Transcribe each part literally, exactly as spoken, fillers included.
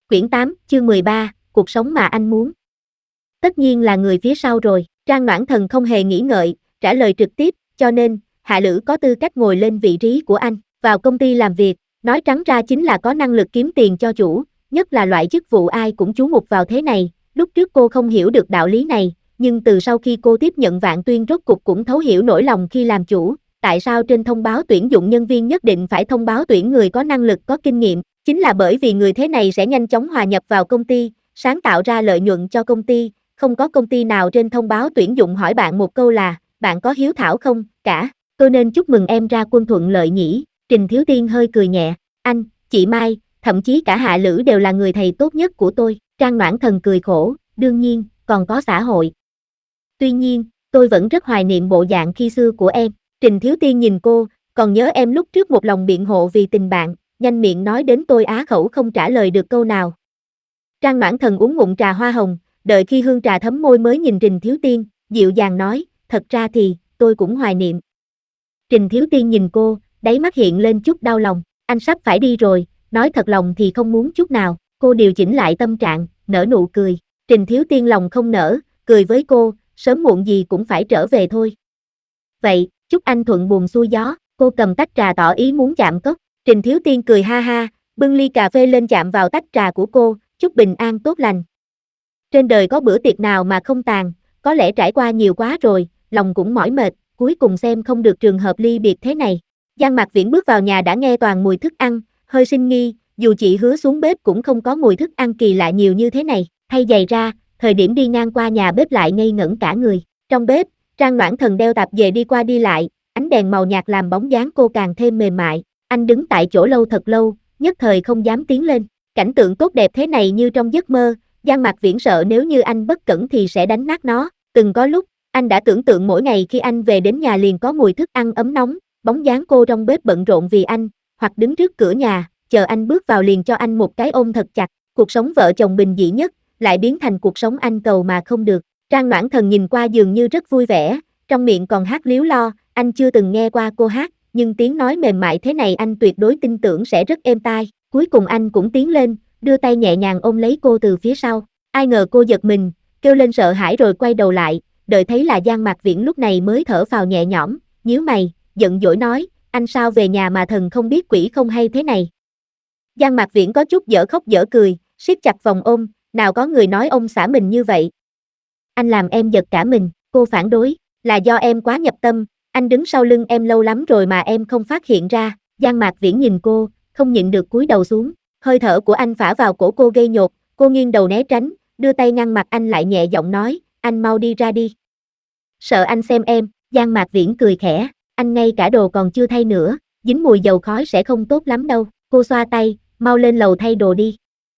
Quyển tám, chương mười ba, cuộc sống mà anh muốn. Tất nhiên là người phía sau rồi, Trang Noãn Thần không hề nghĩ ngợi, trả lời trực tiếp, cho nên, Hạ Lữ có tư cách ngồi lên vị trí của anh, vào công ty làm việc, nói trắng ra chính là có năng lực kiếm tiền cho chủ, nhất là loại chức vụ ai cũng chú mục vào thế này, lúc trước cô không hiểu được đạo lý này, nhưng từ sau khi cô tiếp nhận Vạn Tuyên rốt cục cũng thấu hiểu nỗi lòng khi làm chủ, tại sao trên thông báo tuyển dụng nhân viên nhất định phải thông báo tuyển người có năng lực có kinh nghiệm. Chính là bởi vì người thế này sẽ nhanh chóng hòa nhập vào công ty, sáng tạo ra lợi nhuận cho công ty, không có công ty nào trên thông báo tuyển dụng hỏi bạn một câu là, bạn có hiếu thảo không, cả, tôi nên chúc mừng em ra quân thuận lợi nhỉ, Trình Thiếu Tiên hơi cười nhẹ, anh, chị Mai, thậm chí cả Hạ Lữ đều là người thầy tốt nhất của tôi, Trang Noãn Thần cười khổ, đương nhiên, còn có xã hội. Tuy nhiên, tôi vẫn rất hoài niệm bộ dạng khi xưa của em, Trình Thiếu Tiên nhìn cô, còn nhớ em lúc trước một lòng biện hộ vì tình bạn, nhanh miệng nói đến tôi á khẩu không trả lời được câu nào. Trang Noãn Thần uống ngụm trà hoa hồng, đợi khi hương trà thấm môi mới nhìn Trình Thiếu Tiên, dịu dàng nói, thật ra thì, tôi cũng hoài niệm. Trình Thiếu Tiên nhìn cô, đáy mắt hiện lên chút đau lòng, anh sắp phải đi rồi, nói thật lòng thì không muốn chút nào, cô điều chỉnh lại tâm trạng, nở nụ cười, Trình Thiếu Tiên lòng không nở, cười với cô, sớm muộn gì cũng phải trở về thôi. Vậy, chúc anh thuận buồm xuôi gió, cô cầm tách trà tỏ ý muốn chạm cốc. Trình Thiếu Tiên cười ha ha, bưng ly cà phê lên chạm vào tách trà của cô, chúc bình an tốt lành. Trên đời có bữa tiệc nào mà không tàn, có lẽ trải qua nhiều quá rồi, lòng cũng mỏi mệt, cuối cùng xem không được trường hợp ly biệt thế này. Giang Mạc Viễn bước vào nhà đã nghe toàn mùi thức ăn, hơi sinh nghi, dù chị hứa xuống bếp cũng không có mùi thức ăn kỳ lạ nhiều như thế này, thay giày ra, thời điểm đi ngang qua nhà bếp lại ngây ngẩn cả người. Trong bếp, Trang Noãn Thần đeo tạp dề đi qua đi lại, ánh đèn màu nhạt làm bóng dáng cô càng thêm mềm mại. Anh đứng tại chỗ lâu thật lâu, nhất thời không dám tiến lên. Cảnh tượng tốt đẹp thế này như trong giấc mơ, Giang Mạc Viễn sợ nếu như anh bất cẩn thì sẽ đánh nát nó. Từng có lúc, anh đã tưởng tượng mỗi ngày khi anh về đến nhà liền có mùi thức ăn ấm nóng, bóng dáng cô trong bếp bận rộn vì anh, hoặc đứng trước cửa nhà, chờ anh bước vào liền cho anh một cái ôm thật chặt. Cuộc sống vợ chồng bình dị nhất, lại biến thành cuộc sống anh cầu mà không được. Trang Noãn Thần nhìn qua dường như rất vui vẻ, trong miệng còn hát líu lo, anh chưa từng nghe qua cô hát, nhưng tiếng nói mềm mại thế này anh tuyệt đối tin tưởng sẽ rất êm tai. Cuối cùng anh cũng tiến lên, đưa tay nhẹ nhàng ôm lấy cô từ phía sau. Ai ngờ cô giật mình, kêu lên sợ hãi rồi quay đầu lại, đợi thấy là Giang Mạc Viễn lúc này mới thở phào nhẹ nhõm, nhíu mày, giận dỗi nói, anh sao về nhà mà thần không biết quỷ không hay thế này. Giang Mạc Viễn có chút dở khóc dở cười, siết chặt vòng ôm, nào có người nói ông xả mình như vậy. Anh làm em giật cả mình, cô phản đối, là do em quá nhập tâm, anh đứng sau lưng em lâu lắm rồi mà em không phát hiện ra. Giang Mạc Viễn nhìn cô, không nhịn được cúi đầu xuống, hơi thở của anh phả vào cổ cô gây nhột, cô nghiêng đầu né tránh, đưa tay ngăn mặt anh lại nhẹ giọng nói, anh mau đi ra đi. Sợ anh xem em, Giang Mạc Viễn cười khẽ, anh ngay cả đồ còn chưa thay nữa, dính mùi dầu khói sẽ không tốt lắm đâu, cô xoa tay, mau lên lầu thay đồ đi.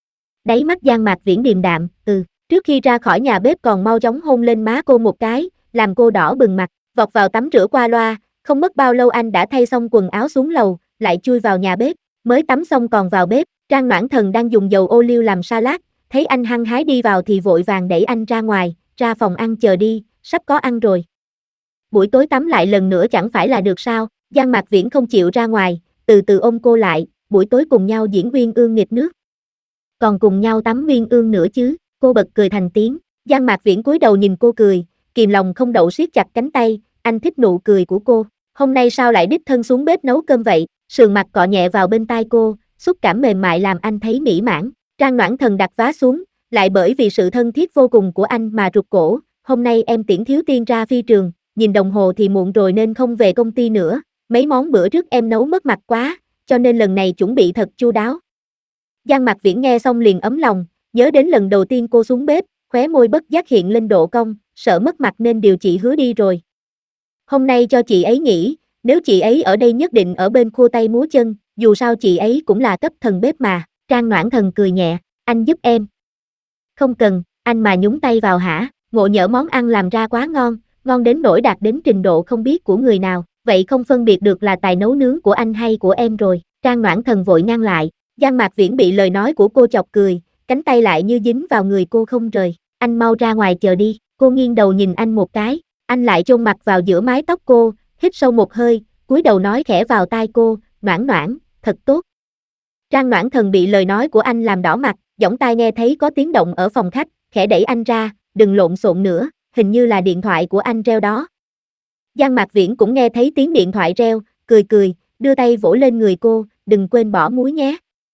Đáy mắt Giang Mạc Viễn điềm đạm, ừ, trước khi ra khỏi nhà bếp còn mau chóng hôn lên má cô một cái, làm cô đỏ bừng mặt, vọt vào tắm rửa qua loa, không mất bao lâu anh đã thay xong quần áo xuống lầu, lại chui vào nhà bếp, mới tắm xong còn vào bếp, Trang Noãn Thần đang dùng dầu ô liu làm salad, thấy anh hăng hái đi vào thì vội vàng đẩy anh ra ngoài, ra phòng ăn chờ đi, sắp có ăn rồi. Buổi tối tắm lại lần nữa chẳng phải là được sao, Giang Mạc Viễn không chịu ra ngoài, từ từ ôm cô lại, buổi tối cùng nhau diễn Uyên Ương nghịch nước. Còn cùng nhau tắm Uyên Ương nữa chứ, cô bật cười thành tiếng, Giang Mạc Viễn cúi đầu nhìn cô cười, kìm lòng không đậu siết chặt cánh tay, anh thích nụ cười của cô, hôm nay sao lại đích thân xuống bếp nấu cơm vậy, sườn mặt cọ nhẹ vào bên tai cô, xúc cảm mềm mại làm anh thấy mỹ mãn. Trang Noãn Thần đặt vá xuống, lại bởi vì sự thân thiết vô cùng của anh mà rụt cổ, hôm nay em tiễn Thiếu Tiên ra phi trường, nhìn đồng hồ thì muộn rồi nên không về công ty nữa, mấy món bữa trước em nấu mất mặt quá, cho nên lần này chuẩn bị thật chu đáo. Giang Mạc Viễn nghe xong liền ấm lòng, nhớ đến lần đầu tiên cô xuống bếp, khóe môi bất giác hiện lên độ cong, sợ mất mặt nên điều chị hứa đi rồi. Hôm nay cho chị ấy nghỉ, nếu chị ấy ở đây nhất định ở bên khua tay múa chân, dù sao chị ấy cũng là cấp thần bếp mà. Trang Noãn Thần cười nhẹ, anh giúp em. Không cần, anh mà nhúng tay vào hả, ngộ nhỡ món ăn làm ra quá ngon, ngon đến nỗi đạt đến trình độ không biết của người nào, vậy không phân biệt được là tài nấu nướng của anh hay của em rồi. Trang Noãn Thần vội ngăn lại, Giang Mạc Viễn bị lời nói của cô chọc cười, cánh tay lại như dính vào người cô không rời, anh mau ra ngoài chờ đi, cô nghiêng đầu nhìn anh một cái, anh lại chôn mặt vào giữa mái tóc cô, hít sâu một hơi, cúi đầu nói khẽ vào tai cô, Noãn Noãn, thật tốt. Trang Noãn Thần bị lời nói của anh làm đỏ mặt, giọng tai nghe thấy có tiếng động ở phòng khách, khẽ đẩy anh ra, đừng lộn xộn nữa, hình như là điện thoại của anh reo đó. Giang Mạc Viễn cũng nghe thấy tiếng điện thoại reo, cười cười, đưa tay vỗ lên người cô, đừng quên bỏ muối nhé.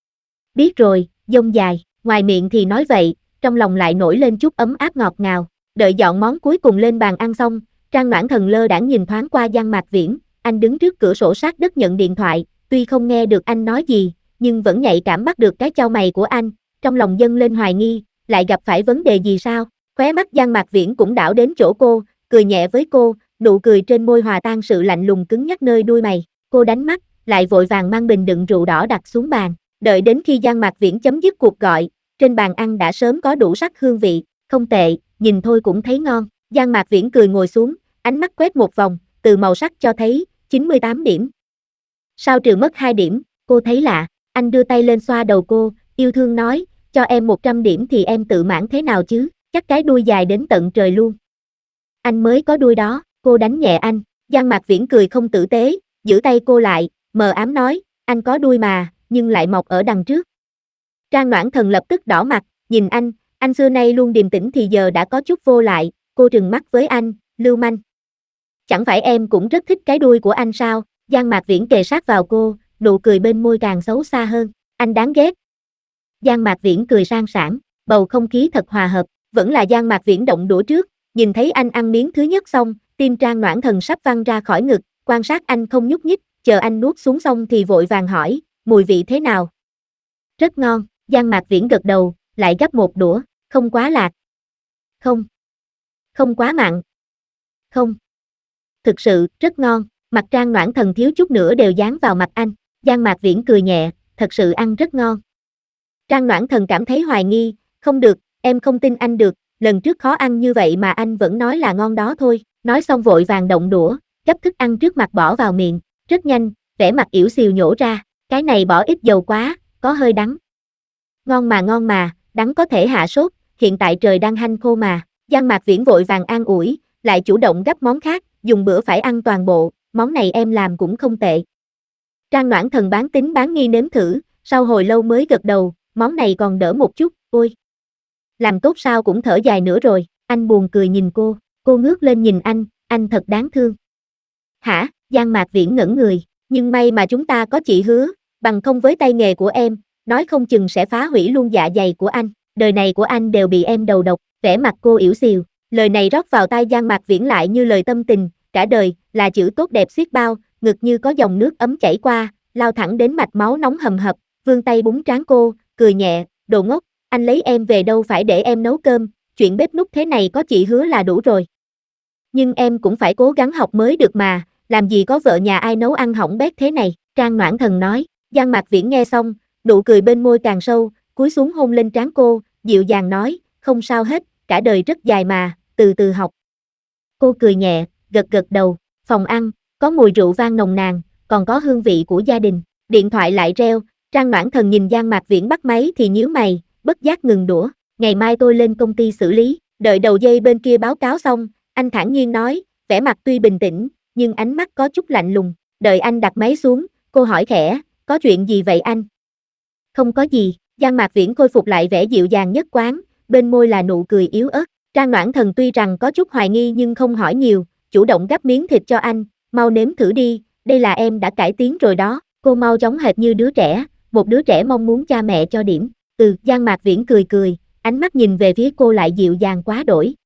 Biết rồi, dông dài, ngoài miệng thì nói vậy, trong lòng lại nổi lên chút ấm áp ngọt ngào. Đợi dọn món cuối cùng lên bàn ăn xong, Trang Noãn Thần lơ đãng nhìn thoáng qua Giang Mạc Viễn, anh đứng trước cửa sổ sát đất nhận điện thoại, tuy không nghe được anh nói gì, nhưng vẫn nhạy cảm bắt được cái chau mày của anh, trong lòng dâng lên hoài nghi, lại gặp phải vấn đề gì sao? Khóe mắt Giang Mạc Viễn cũng đảo đến chỗ cô, cười nhẹ với cô, nụ cười trên môi hòa tan sự lạnh lùng cứng nhắc nơi đuôi mày. Cô đánh mắt, lại vội vàng mang bình đựng rượu đỏ đặt xuống bàn. Đợi đến khi Giang Mạc Viễn chấm dứt cuộc gọi, trên bàn ăn đã sớm có đủ sắc hương vị, không tệ, nhìn thôi cũng thấy ngon. Giang Mạc Viễn cười ngồi xuống, ánh mắt quét một vòng, từ màu sắc cho thấy chín mươi tám điểm. Sao trừ mất hai điểm, cô thấy lạ, anh đưa tay lên xoa đầu cô, yêu thương nói, cho em một trăm điểm thì em tự mãn thế nào chứ, chắc cái đuôi dài đến tận trời luôn. Anh mới có đuôi đó, cô đánh nhẹ anh. Giang Mạc Viễn cười không tử tế, giữ tay cô lại, mờ ám nói, anh có đuôi mà, nhưng lại mọc ở đằng trước. Trang Noãn Thần lập tức đỏ mặt, nhìn anh, anh xưa nay luôn điềm tĩnh thì giờ đã có chút vô lại, cô trừng mắt với anh, lưu manh. Chẳng phải em cũng rất thích cái đuôi của anh sao? Giang Mạc Viễn kề sát vào cô, nụ cười bên môi càng xấu xa hơn, anh đáng ghét. Giang Mạc Viễn cười sang sảng, bầu không khí thật hòa hợp, vẫn là Giang Mạc Viễn động đũa trước, nhìn thấy anh ăn miếng thứ nhất xong, tim Trang Noãn Thần sắp văng ra khỏi ngực, quan sát anh không nhúc nhích, chờ anh nuốt xuống xong thì vội vàng hỏi, mùi vị thế nào? Rất ngon, Giang Mạc Viễn gật đầu, lại gắp một đũa, không quá lạc. Không. Không quá mặn. Không. Thực sự, rất ngon, mặt Trang Noãn Thần thiếu chút nữa đều dán vào mặt anh, Giang Mạc Viễn cười nhẹ, thật sự ăn rất ngon. Trang Noãn Thần cảm thấy hoài nghi, không được, em không tin anh được, lần trước khó ăn như vậy mà anh vẫn nói là ngon đó thôi, nói xong vội vàng động đũa, gấp thức ăn trước mặt bỏ vào miệng, rất nhanh, vẻ mặt yểu xìu nhổ ra, cái này bỏ ít dầu quá, có hơi đắng. Ngon mà ngon mà, đắng có thể hạ sốt, hiện tại trời đang hanh khô mà, Giang Mạc Viễn vội vàng an ủi, lại chủ động gấp món khác, dùng bữa phải ăn toàn bộ, món này em làm cũng không tệ. Trang Noãn Thần bán tín bán nghi nếm thử, sau hồi lâu mới gật đầu, món này còn đỡ một chút, ôi. Làm tốt sao cũng thở dài nữa rồi, anh buồn cười nhìn cô, cô ngước lên nhìn anh, anh thật đáng thương. Hả, Giang Mạc Viễn ngẩn người, nhưng may mà chúng ta có chị Hứa, bằng không với tay nghề của em, nói không chừng sẽ phá hủy luôn dạ dày của anh, đời này của anh đều bị em đầu độc, vẻ mặt cô yểu xìu, lời này rót vào tai Giang Mạc Viễn lại như lời tâm tình, cả đời, là chữ tốt đẹp xiết bao, ngực như có dòng nước ấm chảy qua, lao thẳng đến mạch máu nóng hầm hập, vươn tay búng trán cô, cười nhẹ, đồ ngốc, anh lấy em về đâu phải để em nấu cơm, chuyện bếp núc thế này có chị Hứa là đủ rồi. Nhưng em cũng phải cố gắng học mới được mà, làm gì có vợ nhà ai nấu ăn hỏng bét thế này, Trang Noãn Thần nói. Giang Mạc Viễn nghe xong, nụ cười bên môi càng sâu, cúi xuống hôn lên trán cô, dịu dàng nói, không sao hết, cả đời rất dài mà, từ từ học. Cô cười nhẹ, gật gật đầu, phòng ăn, có mùi rượu vang nồng nàn, còn có hương vị của gia đình, điện thoại lại reo, Trang Noãn Thần nhìn Giang Mạc Viễn bắt máy thì nhíu mày, bất giác ngừng đũa, ngày mai tôi lên công ty xử lý, đợi đầu dây bên kia báo cáo xong, anh thản nhiên nói, vẻ mặt tuy bình tĩnh, nhưng ánh mắt có chút lạnh lùng, đợi anh đặt máy xuống, cô hỏi khẽ, có chuyện gì vậy anh? Không có gì, Giang Mạc Viễn khôi phục lại vẻ dịu dàng nhất quán, bên môi là nụ cười yếu ớt, Trang Noãn Thần tuy rằng có chút hoài nghi nhưng không hỏi nhiều, chủ động gắp miếng thịt cho anh, mau nếm thử đi, đây là em đã cải tiến rồi đó, cô mau giống hệt như đứa trẻ, một đứa trẻ mong muốn cha mẹ cho điểm, ừ, Giang Mạc Viễn cười cười, ánh mắt nhìn về phía cô lại dịu dàng quá đổi,